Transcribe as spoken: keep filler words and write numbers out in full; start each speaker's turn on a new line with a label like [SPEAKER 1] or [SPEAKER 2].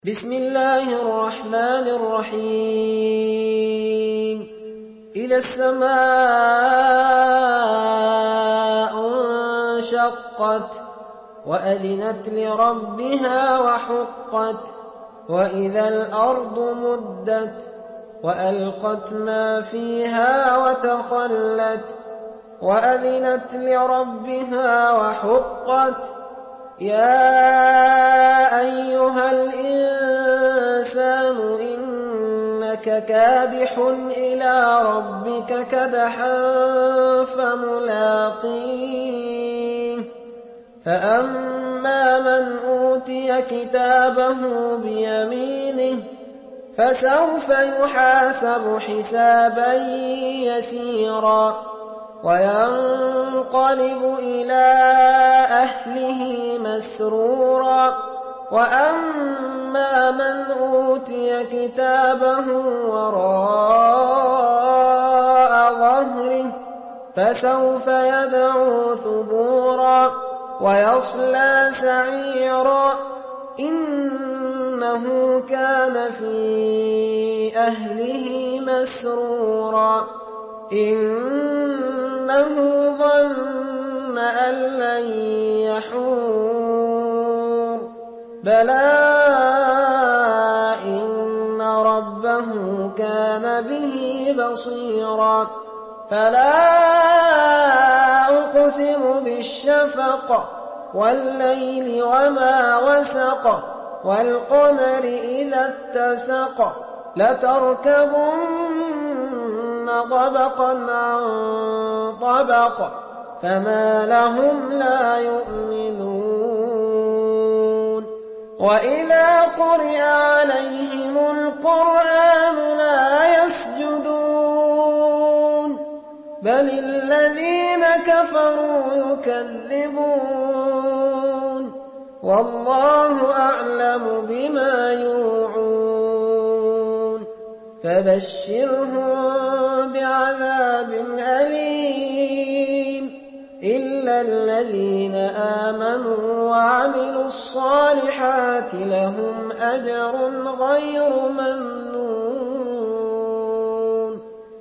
[SPEAKER 1] بسم الله الرحمن الرحيم إذا السماء انشقت وأذنت لربها وحقت وإذا الأرض مدت وألقت ما فيها وتخلت وأذنت لربها وحقت يا أيها الإنسان إنك كادح إلى ربك كدحا فملاقيه فأما من أوتي كتابه بيمينه فسوف يحاسب حسابا يسيرا وينقلب إلى أهله مسرورا وأما من أوتي كتابه وراء ظهره فسوف يدعو ثبورا ويصلى سعيرا إنه كان في أهله مسرورا إنه ظن أن لن يحور بلى إن ربه كان به بصيرا فلا أقسم بالشفق والليل وما وسق والقمر إذا اتسق لتركبن طبقا عن طبق فما لهم لا يؤمنون وإذا قرئ عليهم القرآن لا يسجدون بل الذين كفروا يكذبون والله أعلم بما يوعون فبشرهم بعذاب أليم إلا الذين آمنوا وعملوا الصالحات لهم أجر غير ممنون